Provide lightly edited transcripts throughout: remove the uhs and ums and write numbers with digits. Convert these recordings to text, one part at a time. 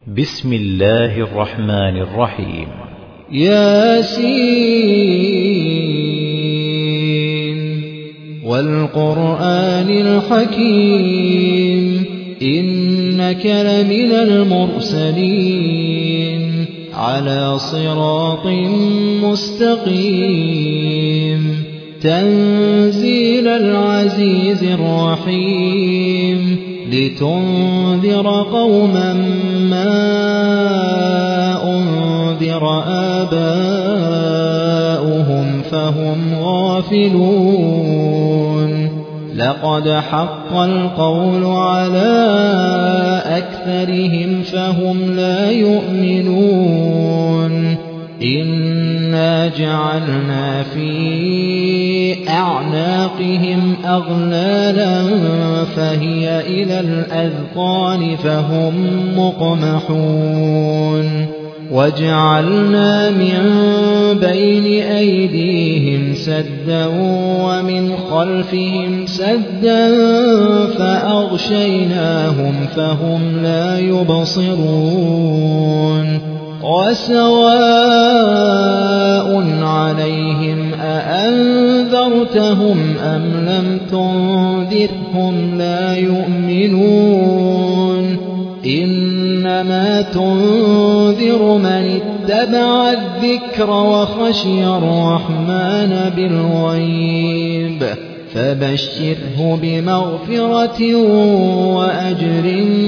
بسم الله الرحمن الرحيم. ياسين والقرآن الحكيم إنك لمن المرسلين على صراط مستقيم تنزيل العزيز الرحيم لتنذر قوما ما أنذر آباؤهم فهم غافلون لقد حق القول على أكثرهم فهم لا يؤمنون إنا جعلنا في أعناقهم أغلالا فهي إلى الأذقان فهم مقمحون وجعلنا من بين أيديهم سدا ومن خلفهم سدا فأغشيناهم فهم لا يبصرون وسواء عليهم أأنذرتهم أم لم تنذرهم لا يؤمنون إنما تنذر من اتبع الذكر وخشي الرحمن بالغيب فبشره بمغفرة وأجر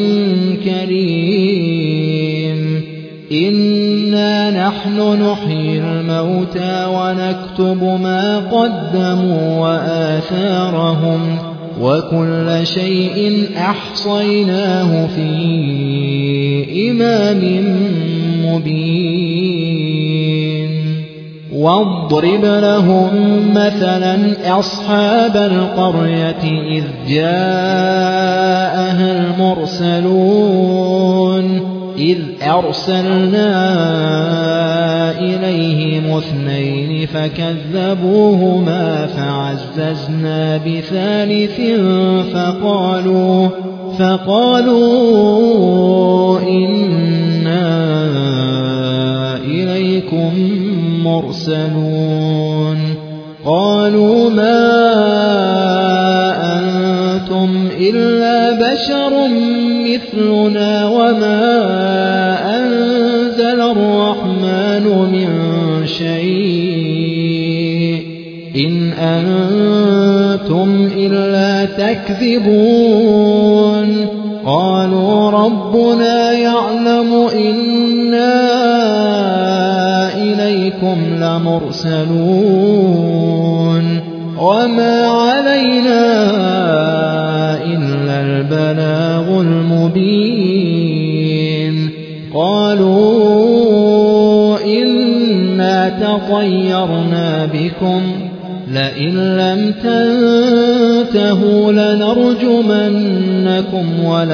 كريم إنا نحن نحيي الموتى ونكتب ما قدموا وآثارهم وكل شيء أحصيناه في إمام مبين واضرب لهم مثلا أصحاب القرية إذ جاءها المرسلون إذ أرسلنا إليهم اثنين فكذبوهما فعززنا بثالث فقالوا إنا إليكم مرسلون قالوا ما أنتم إلا بشر مثلنا وما أنزل الرحمن من شيء إن أنتم إلا تكذبون قالوا ربنا يعلم إنا إليكم لمرسلون وما علينا إلا البلاغ المبين قالوا إنا تطيرنا بكم لئن لم تنتهوا لنرجمنكم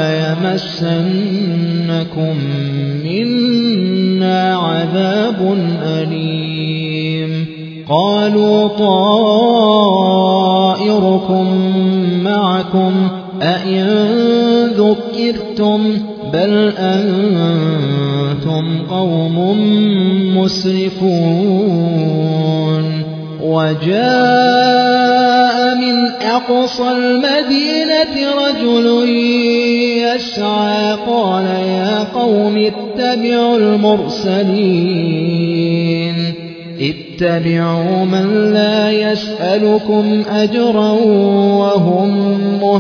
وليمسنكم منا عذاب أليم قالوا طائركم معكم أئن ذكرتم بل أنتم قوم مسرفون وجاء من أقصى المدينة رجل يسعى قال يا قوم اتبعوا المرسلين اتبعوا من لا يسألكم أجرا وهم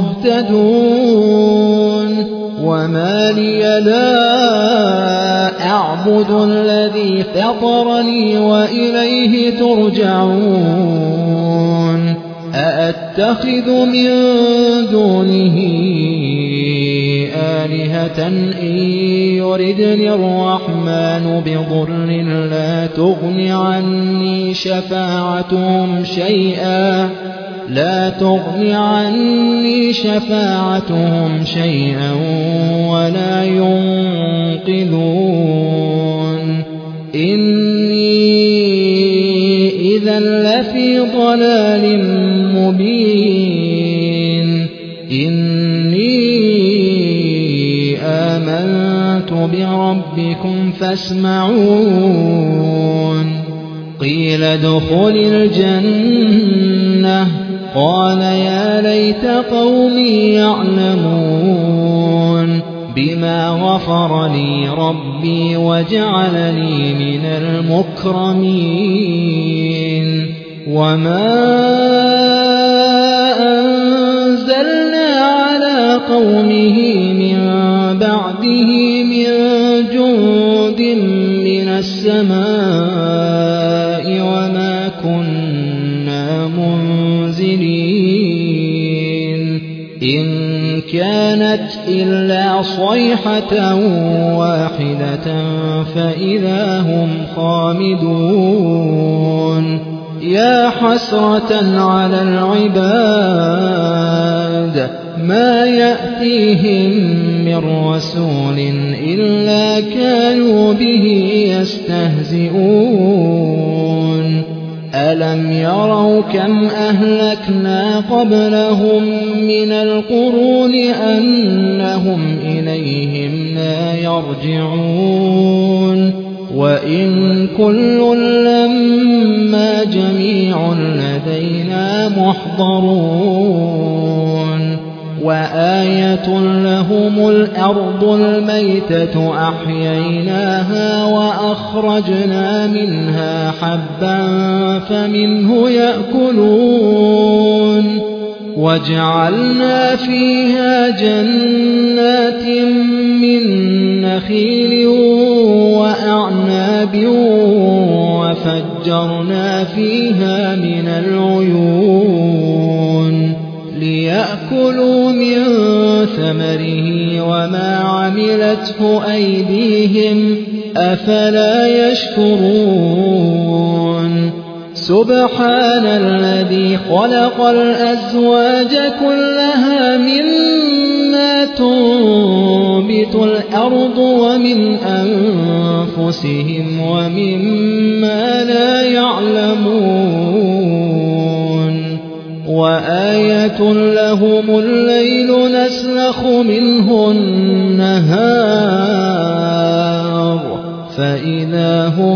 مهتدون وما لي لا أعبد الذي فطرني وإليه ترجعون أأتخذ من دونه آلهة إن يردني الرحمن بضر لا تغن عني شفاعتهم شيئا ولا ينقذون إني إذا لفي ضلال مبين إني آمنت آمنت بربكم فاسمعون قيل ادخل الجنة قال يا ليت قومي يعلمون بما غفر لي ربي وجعلني من المكرمين وما أنزلنا على قومه من بعده من جند من السماء وما كنا منزلين إن كانت إلا صيحة واحدة فإذا هم خامدون يا حسرة على العباد ما يأتيهم من رسول إلا كانوا به يستهزئون ألم يروا كم أهلكنا قبلهم من القرون أنهم إليهم لا يرجعون وإن كل لما جميع لدينا محضرون وآية لهم الأرض الميتة أحييناها وأخرجنا منها حبا فمنه يأكلون وجعلنا فيها جنات من نخيل وأعناب وفجرنا فيها من العيون ليأكلوا من ثمره وما عملته أيديهم أفلا يشكرون سبحان الذي خلق الأزواج كلها مما تنبت الأرض ومن أنفسهم ومما لا يعلمون وآية لهم الليل نسلخ منه النهار فإذا هم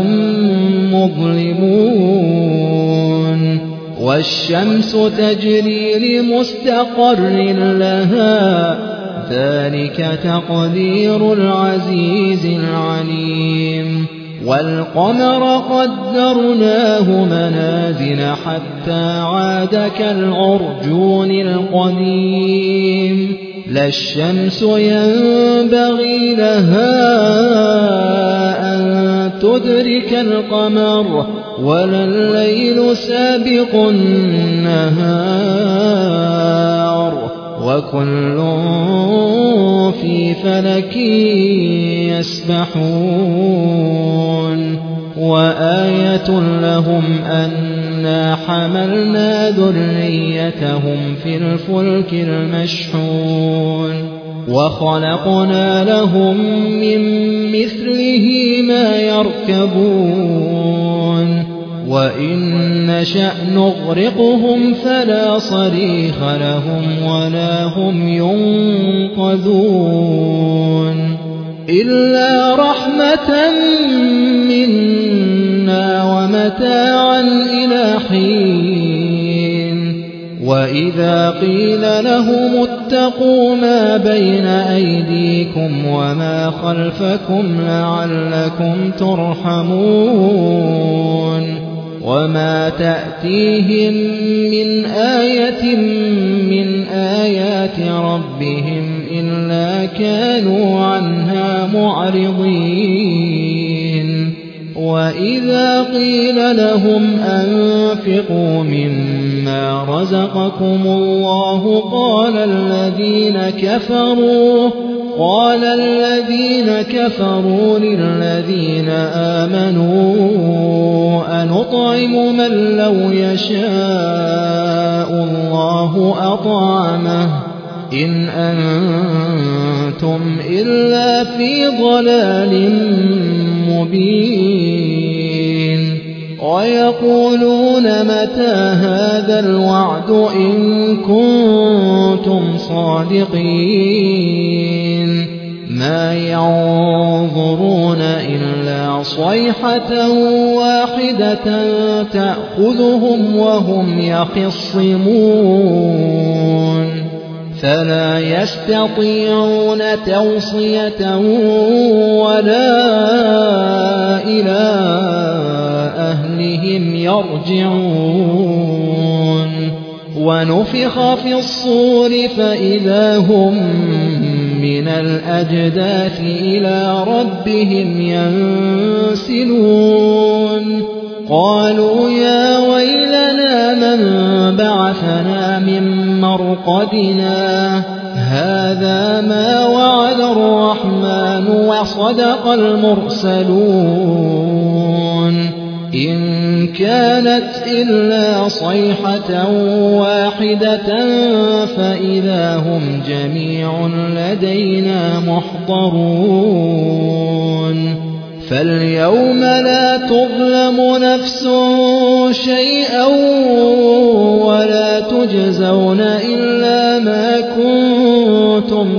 مظلمون والشمس تجري لمستقر لها ذلك تقدير العزيز العليم والقمر قدرناه منازل حتى عاد كالعرجون القديم لا الشمس ينبغي لها أن تدرك القمر ولا الليل سابق النهار وكل في فلك يسبحون وآية لهم أنا حملنا ذريتهم في الفلك المشحون وخلقنا لهم من مثله ما يركبون وإن نشأ نغرقهم فلا صريخ لهم ولا هم ينقذون إلا رحمة منا ومتاعا إلى حين وإذا قيل لهم اتقوا ما بين أيديكم وما خلفكم لعلكم ترحمون وما تأتيهم من آية من آيات ربهم إلا كانوا عنها معرضين وإذا قيل لهم أنفقوا مما رزقكم الله قال الذين كفروا للذين آمنوا أنطعم من لو يشاء الله أطعمه إن أنتم إلا في ضلال مبين ويقولون متى هذا الوعد إن كنتم صادقين ما ينظرون إلا صيحة واحدة تأخذهم وهم يخصمون فلا يستطيعون توصية ولا إلى أهلهم يرجعون ونفخ في الصور فإذا هم من الأجداث إلى ربهم ينسلون قالوا يا ويلنا من بعثنا من مرقدنا هذا ما وعد الرحمن وصدق المرسلون إن كانت إلا صيحة واحدة فإذا هم جميع لدينا محضرون فاليوم لا تظلم نفس شيئا ولا تجزون إلا ما كنتم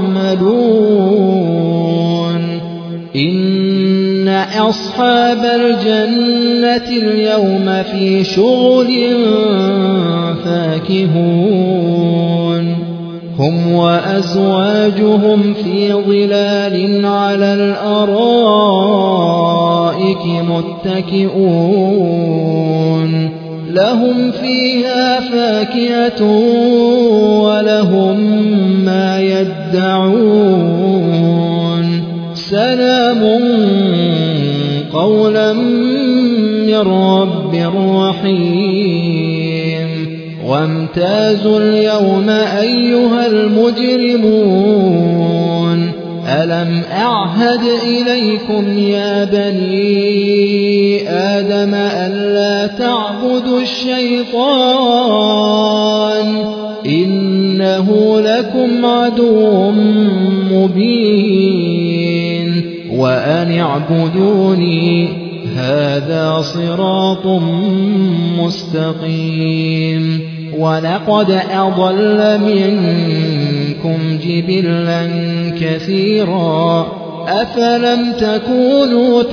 تعملون إن أصحاب الجنة اليوم في شغل فاكهون هم وأزواجهم في ظلال على الأرائك متكئون لهم فيها فاكهة ولهم ما يدعون سلام قولا من رب رحيم وامتازوا اليوم أيها المجرمون ألم أعهد إليكم يا بني آدم ألا تعبدوا الشيطان إنه لكم عدو مبين وأن اعبدوني هذا صراط مستقيم ولقد أضل منكم جبلا كثيرا أفلم تكونوا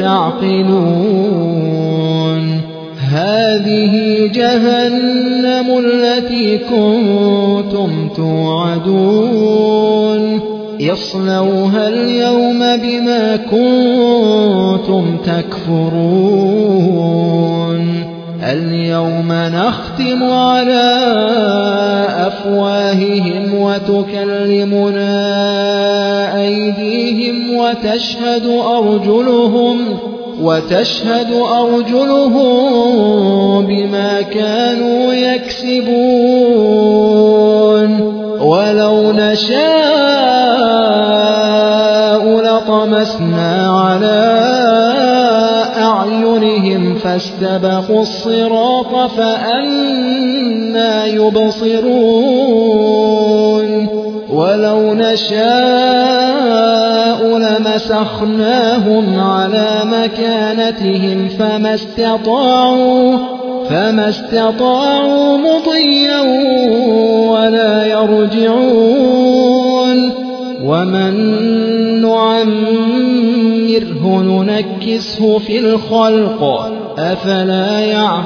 تعقلون هذه جهنم التي كنتم توعدون اصلوها اليوم بما كنتم تكفرون اليوم نختم على أفواههم وتكلمنا أيديهم وتشهد أرجلهم بما كانوا يكسبون ولو نشاء لطمسنا على أعينهم فاستبقوا الصراط فأنى يبصرون ولو نشاء لمسخناهم على مكانتهم فما استطاعوا مضيا ولا يرجعون ومن نعمره ننكسه في الخلق أفلا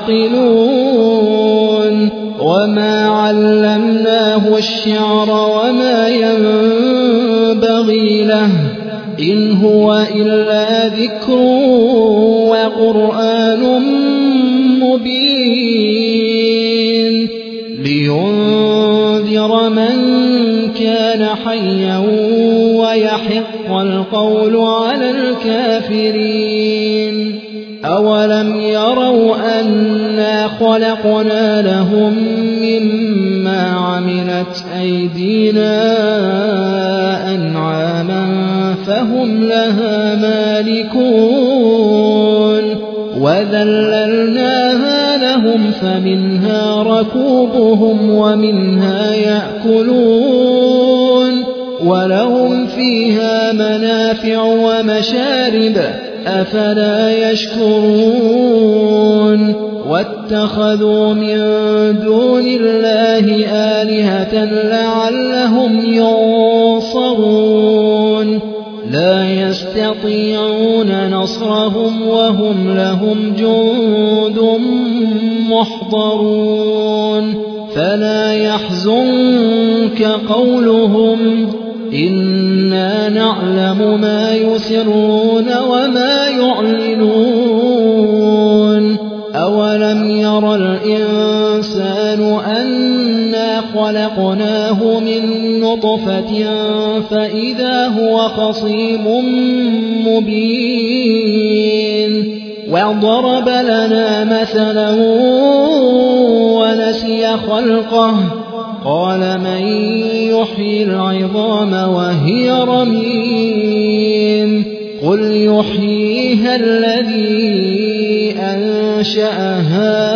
يعقلون وما علمناه الشعر وما ينبغي له إن هو إلا ذكر وقرآن مبين لينذر من كان حيا ويحق القول على الكافرين أولم يروا أنا خلقنا لهم مما عملت أيدينا أنعاما فهم لها مالكون وذللناها لهم فمنها ركوبهم ومنها يأكلون ولهم فيها منافع ومشارب أفلا يشكرون واتخذوا من دون الله آلهة لعلهم ينصرون لا يستطيعون نصرهم وهم لهم جند محضرون فلا يحزنك قولهم إنا نعلم ما يسرون وما يعلنون أولم ير الإنسان أنا خلقناه من نطفة فإذا هو خصيم مبين وضرب لنا مثلا ونسي خلقه قال من يحيي العظام وهي رميم قل يحييها الذي أنشأها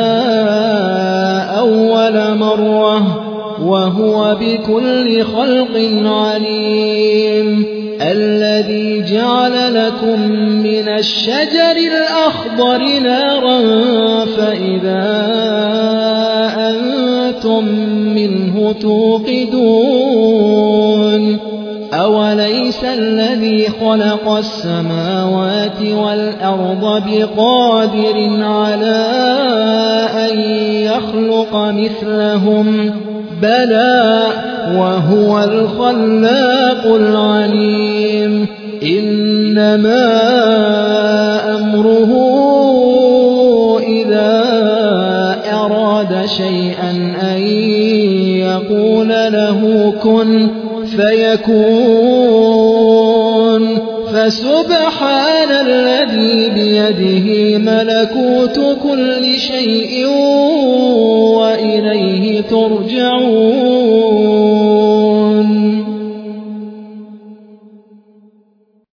أول مرة وهو بكل خلق عليم الذي جعل لكم من الشجر الأخضر نارا فإذا أنتم منه توقدون أوليس الذي خلق السماوات والأرض بقادر على أن يخلق مثلهم بلى وهو الخلاق العليم إنما أمره إذا أراد شيئا أن يقول له كن فيكون فسبحان الذي بيده ملكوت كل شيء وإليه ترجعون